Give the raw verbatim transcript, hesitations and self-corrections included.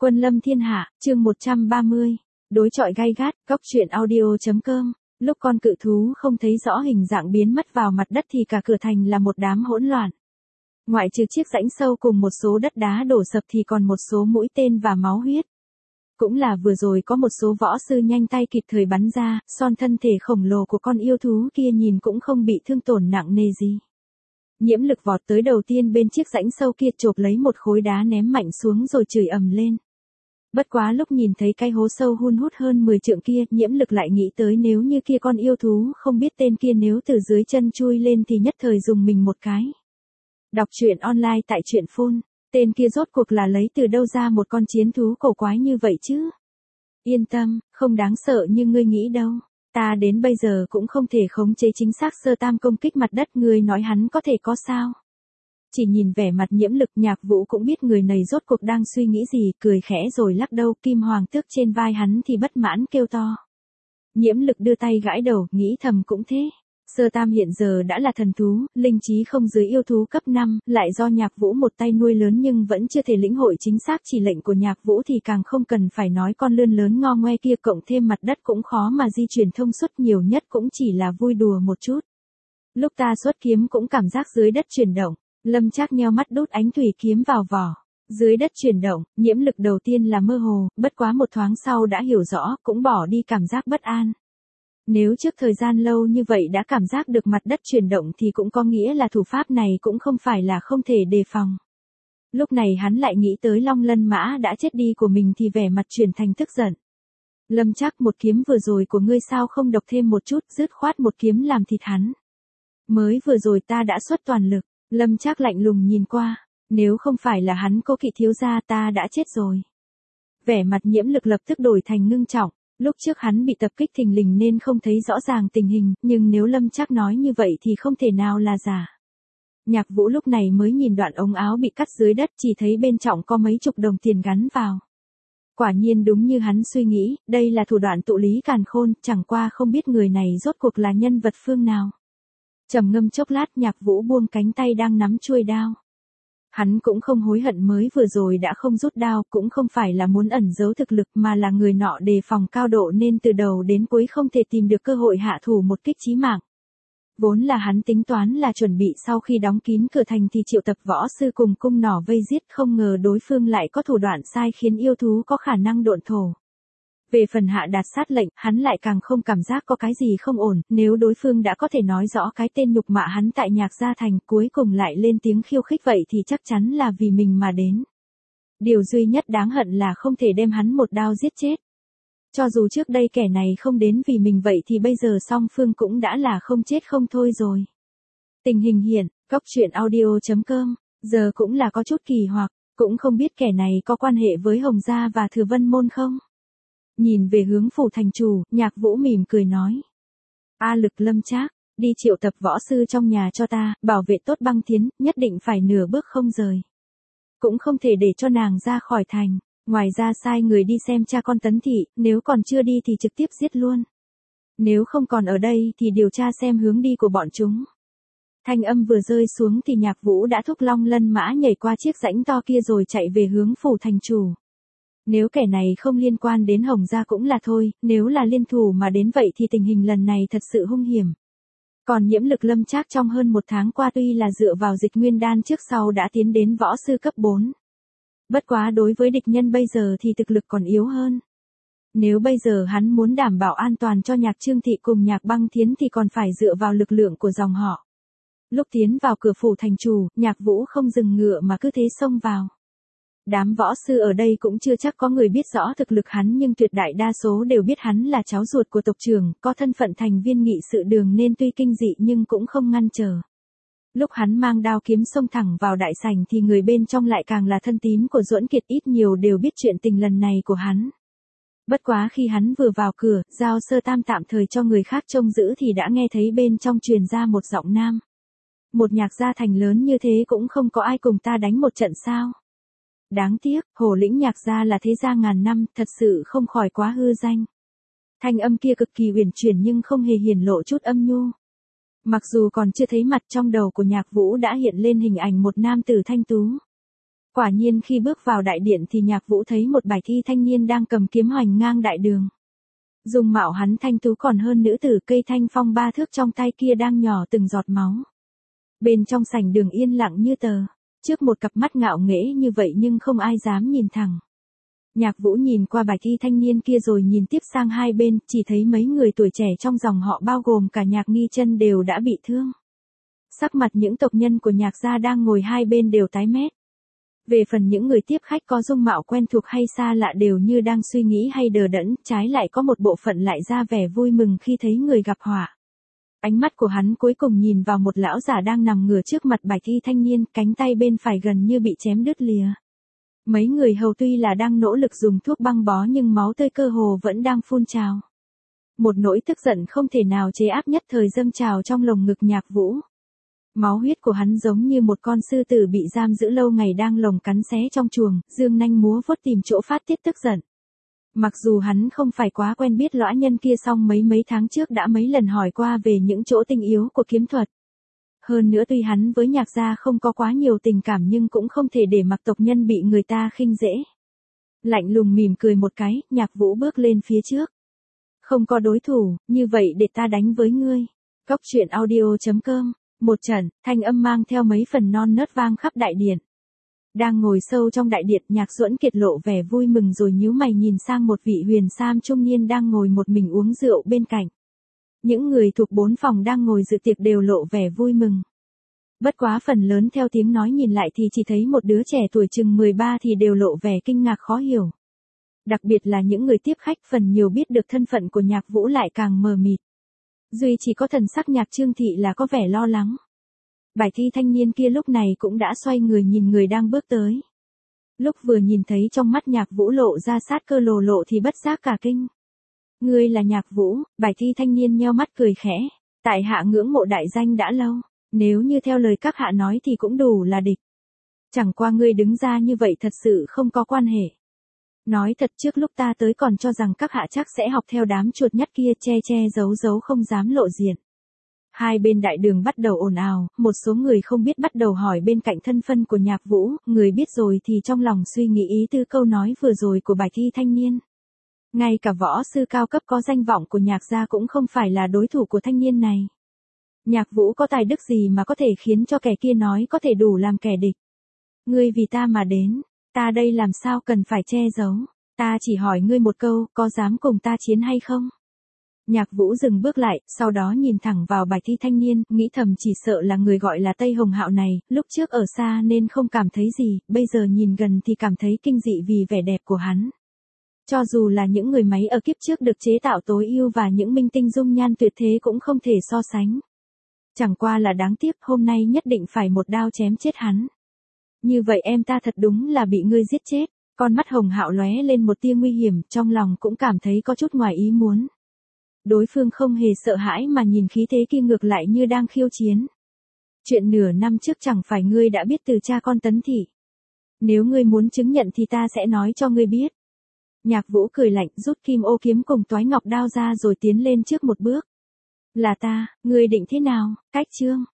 Quân lâm thiên hạ, chương một trăm ba mươi. Đối chọi gay gắt, góc truyện audio.com. Lúc con cự thú không thấy rõ hình dạng biến mất vào mặt đất thì cả cửa thành là một đám hỗn loạn. Ngoại trừ chiếc rãnh sâu cùng một số đất đá đổ sập thì còn một số mũi tên và máu huyết. Cũng là vừa rồi có một số võ sư nhanh tay kịp thời bắn ra, son thân thể khổng lồ của con yêu thú kia nhìn cũng không bị thương tổn nặng nề gì. Nhiễm Lực vọt tới đầu tiên bên chiếc rãnh sâu kia chộp lấy một khối đá ném mạnh xuống rồi chửi ầm lên. Bất quá lúc nhìn thấy cái hố sâu hun hút hơn mười trượng kia, Nhiễm Lực lại nghĩ tới nếu như kia con yêu thú không biết tên kia nếu từ dưới chân chui lên thì nhất thời dùng mình một cái. Đọc truyện online tại truyện phun, tên kia rốt cuộc là lấy từ đâu ra một con chiến thú cổ quái như vậy chứ? Yên tâm, không đáng sợ như ngươi nghĩ đâu. Ta đến bây giờ cũng không thể khống chế chính xác sơ tam công kích mặt đất, ngươi nói hắn có thể có sao? Chỉ nhìn vẻ mặt Nhiễm Lực, Nhạc Vũ cũng biết người này rốt cuộc đang suy nghĩ gì, cười khẽ rồi lắc đầu. Kim Hoàng Tước trên vai hắn thì bất mãn kêu to. Nhiễm Lực đưa tay gãi đầu, nghĩ thầm cũng thế. Sơ tam hiện giờ đã là thần thú, linh trí không dưới yêu thú cấp năm, lại do Nhạc Vũ một tay nuôi lớn nhưng vẫn chưa thể lĩnh hội chính xác chỉ lệnh của Nhạc Vũ thì càng không cần phải nói con lươn lớn ngo ngoe kia, cộng thêm mặt đất cũng khó mà di chuyển thông suốt, nhiều nhất cũng chỉ là vui đùa một chút. Lúc ta xuất kiếm cũng cảm giác dưới đất chuyển động. Lâm Trác nheo mắt đút ánh thủy kiếm vào vỏ. Dưới đất chuyển động, Nhiễm Lực đầu tiên là mơ hồ, bất quá một thoáng sau đã hiểu rõ, cũng bỏ đi cảm giác bất an. Nếu trước thời gian lâu như vậy đã cảm giác được mặt đất chuyển động thì cũng có nghĩa là thủ pháp này cũng không phải là không thể đề phòng. Lúc này hắn lại nghĩ tới Long Lân Mã đã chết đi của mình thì vẻ mặt chuyển thành tức giận. Lâm Trác, một kiếm vừa rồi của ngươi sao không độc thêm một chút, dứt khoát một kiếm làm thịt hắn. Mới vừa rồi ta đã xuất toàn lực. Lâm Trác lạnh lùng nhìn qua, nếu không phải là hắn Cố Kỵ thiếu gia ta đã chết rồi. Vẻ mặt Nhiễm Lực lập tức đổi thành ngưng trọng, lúc trước hắn bị tập kích thình lình nên không thấy rõ ràng tình hình, nhưng nếu Lâm Trác nói như vậy thì không thể nào là giả. Nhạc Vũ lúc này mới nhìn đoạn ống áo bị cắt dưới đất, chỉ thấy bên trong có mấy chục đồng tiền gắn vào. Quả nhiên đúng như hắn suy nghĩ, đây là thủ đoạn tụ lý càn khôn, chẳng qua không biết người này rốt cuộc là nhân vật phương nào. Trầm ngâm chốc lát, Nhạc Vũ buông cánh tay đang nắm chuôi đao. Hắn cũng không hối hận mới vừa rồi đã không rút đao, cũng không phải là muốn ẩn giấu thực lực mà là người nọ đề phòng cao độ nên từ đầu đến cuối không thể tìm được cơ hội hạ thủ một kích chí mạng. Vốn là hắn tính toán là chuẩn bị sau khi đóng kín cửa thành thì triệu tập võ sư cùng cung nỏ vây giết, không ngờ đối phương lại có thủ đoạn sai khiến yêu thú có khả năng độn thổ. Về phần hạ đạt sát lệnh, hắn lại càng không cảm giác có cái gì không ổn, nếu đối phương đã có thể nói rõ cái tên nhục mạ hắn tại Nhạc Gia Thành, cuối cùng lại lên tiếng khiêu khích vậy thì chắc chắn là vì mình mà đến. Điều duy nhất đáng hận là không thể đem hắn một đao giết chết. Cho dù trước đây kẻ này không đến vì mình vậy thì bây giờ song phương cũng đã là không chết không thôi rồi. Tình hình hiện, góc truyện audio.com, giờ cũng là có chút kỳ hoặc, cũng không biết kẻ này có quan hệ với Hồng Gia và Thừa Vân Môn không? Nhìn về hướng phủ thành chủ, Nhạc Vũ mỉm cười nói. A Lực, Lâm Trác, đi triệu tập võ sư trong nhà cho ta, bảo vệ tốt Băng Thiến, nhất định phải nửa bước không rời. Cũng không thể để cho nàng ra khỏi thành, ngoài ra sai người đi xem cha con Tấn Thị, nếu còn chưa đi thì trực tiếp giết luôn. Nếu không còn ở đây thì điều tra xem hướng đi của bọn chúng. Thanh âm vừa rơi xuống thì Nhạc Vũ đã thúc Long Lân Mã nhảy qua chiếc rãnh to kia rồi chạy về hướng phủ thành chủ. Nếu kẻ này không liên quan đến Hồng Gia cũng là thôi, nếu là liên thủ mà đến vậy thì tình hình lần này thật sự hung hiểm. Còn Nhiễm Lực, Lâm Trác trong hơn một tháng qua tuy là dựa vào Dịch Nguyên Đan trước sau đã tiến đến võ sư cấp bốn. Bất quá đối với địch nhân bây giờ thì thực lực còn yếu hơn. Nếu bây giờ hắn muốn đảm bảo an toàn cho Nhạc Trương Thị cùng Nhạc Băng Thiến thì còn phải dựa vào lực lượng của dòng họ. Lúc tiến vào cửa phủ thành chủ, Nhạc Vũ không dừng ngựa mà cứ thế xông vào. Đám võ sư ở đây cũng chưa chắc có người biết rõ thực lực hắn nhưng tuyệt đại đa số đều biết hắn là cháu ruột của tộc trưởng, có thân phận thành viên nghị sự đường nên tuy kinh dị nhưng cũng không ngăn trở. Lúc hắn mang đao kiếm xông thẳng vào đại sảnh thì người bên trong lại càng là thân tín của Duẫn Kiệt, ít nhiều đều biết chuyện tình lần này của hắn. Bất quá khi hắn vừa vào cửa, giao sơ tam tạm thời cho người khác trông giữ thì đã nghe thấy bên trong truyền ra một giọng nam. Một Nhạc Gia Thành lớn như thế cũng không có ai cùng ta đánh một trận sao? Đáng tiếc, Hồ lĩnh Nhạc Gia là thế gia ngàn năm, thật sự không khỏi quá hư danh. Thanh âm kia cực kỳ uyển chuyển nhưng không hề hiển lộ chút âm nhu. Mặc dù còn chưa thấy mặt, trong đầu của Nhạc Vũ đã hiện lên hình ảnh một nam tử thanh tú. Quả nhiên khi bước vào đại điện thì Nhạc Vũ thấy một bài thi thanh niên đang cầm kiếm hoành ngang đại đường. Dung mạo hắn thanh tú còn hơn nữ tử cây thanh phong ba thước trong tay kia đang nhỏ từng giọt máu. Bên trong sảnh đường yên lặng như tờ, trước một cặp mắt ngạo nghễ như vậy nhưng không ai dám nhìn thẳng. Nhạc Vũ nhìn qua bài thi thanh niên kia rồi nhìn tiếp sang hai bên, chỉ thấy mấy người tuổi trẻ trong dòng họ bao gồm cả Nhạc Nghi Chân đều đã bị thương. Sắc mặt những tộc nhân của Nhạc gia đang ngồi hai bên đều tái mét. Về phần những người tiếp khách có dung mạo quen thuộc hay xa lạ đều như đang suy nghĩ hay đờ đẫn, trái lại có một bộ phận lại ra vẻ vui mừng khi thấy người gặp họa. Ánh mắt của hắn cuối cùng nhìn vào một lão giả đang nằm ngửa trước mặt bài thi thanh niên, cánh tay bên phải gần như bị chém đứt lìa. Mấy người hầu tuy là đang nỗ lực dùng thuốc băng bó nhưng máu tươi cơ hồ vẫn đang phun trào. Một nỗi tức giận không thể nào chế áp nhất thời dâng trào trong lồng ngực Nhạc Vũ. Máu huyết của hắn giống như một con sư tử bị giam giữ lâu ngày đang lồng cắn xé trong chuồng, dương nanh múa vuốt tìm chỗ phát tiết tức giận. Mặc dù hắn không phải quá quen biết lõa nhân kia song mấy mấy tháng trước đã mấy lần hỏi qua về những chỗ tinh yếu của kiếm thuật. Hơn nữa tuy hắn với Nhạc gia không có quá nhiều tình cảm nhưng cũng không thể để mặc tộc nhân bị người ta khinh dễ. Lạnh lùng mỉm cười một cái, Nhạc Vũ bước lên phía trước. Không có đối thủ, như vậy để ta đánh với ngươi. Cóc truyện audio chấm com. Một trận, thanh âm mang theo mấy phần non nớt vang khắp đại điện. Đang ngồi sâu trong đại điện, Nhạc Duẫn Kiệt lộ vẻ vui mừng rồi nhíu mày nhìn sang một vị huyền sam trung niên đang ngồi một mình uống rượu bên cạnh. Những người thuộc bốn phòng đang ngồi dự tiệc đều lộ vẻ vui mừng. Bất quá phần lớn theo tiếng nói nhìn lại thì chỉ thấy một đứa trẻ tuổi chừng mười ba thì đều lộ vẻ kinh ngạc khó hiểu. Đặc biệt là những người tiếp khách phần nhiều biết được thân phận của Nhạc Vũ lại càng mờ mịt. Duy chỉ có thần sắc Nhạc Trương Thị là có vẻ lo lắng. Bài thi thanh niên kia lúc này cũng đã xoay người nhìn người đang bước tới. Lúc vừa nhìn thấy trong mắt Nhạc Vũ lộ ra sát cơ lồ lộ thì bất giác cả kinh. Ngươi là Nhạc Vũ, bài thi thanh niên nheo mắt cười khẽ. Tại hạ ngưỡng mộ đại danh đã lâu, nếu như theo lời các hạ nói thì cũng đủ là địch. Chẳng qua ngươi đứng ra như vậy thật sự không có quan hệ. Nói thật trước lúc ta tới còn cho rằng các hạ chắc sẽ học theo đám chuột nhắt kia che che giấu giấu không dám lộ diện. Hai bên đại đường bắt đầu ồn ào, một số người không biết bắt đầu hỏi bên cạnh thân phân của Nhạc Vũ, người biết rồi thì trong lòng suy nghĩ ý tư câu nói vừa rồi của bài thi thanh niên. Ngay cả võ sư cao cấp có danh vọng của Nhạc gia cũng không phải là đối thủ của thanh niên này. Nhạc Vũ có tài đức gì mà có thể khiến cho kẻ kia nói có thể đủ làm kẻ địch. Ngươi vì ta mà đến, ta đây làm sao cần phải che giấu, ta chỉ hỏi ngươi một câu, có dám cùng ta chiến hay không? Nhạc Vũ dừng bước lại, sau đó nhìn thẳng vào bài thi thanh niên, nghĩ thầm chỉ sợ là người gọi là Tây Hồng Hạo này, lúc trước ở xa nên không cảm thấy gì, bây giờ nhìn gần thì cảm thấy kinh dị vì vẻ đẹp của hắn. Cho dù là những người máy ở kiếp trước được chế tạo tối ưu và những minh tinh dung nhan tuyệt thế cũng không thể so sánh. Chẳng qua là đáng tiếc hôm nay nhất định phải một đao chém chết hắn. Như vậy em ta thật đúng là bị ngươi giết chết. Con mắt Hồng Hạo lóe lên một tia nguy hiểm, trong lòng cũng cảm thấy có chút ngoài ý muốn. Đối phương không hề sợ hãi mà nhìn khí thế kia ngược lại như đang khiêu chiến. Chuyện nửa năm trước chẳng phải ngươi đã biết từ cha con Tấn Thị. Nếu ngươi muốn chứng nhận thì ta sẽ nói cho ngươi biết. Nhạc Vũ cười lạnh rút kim ô kiếm cùng toái ngọc đao ra rồi tiến lên trước một bước. Là ta, ngươi định thế nào, cách chương.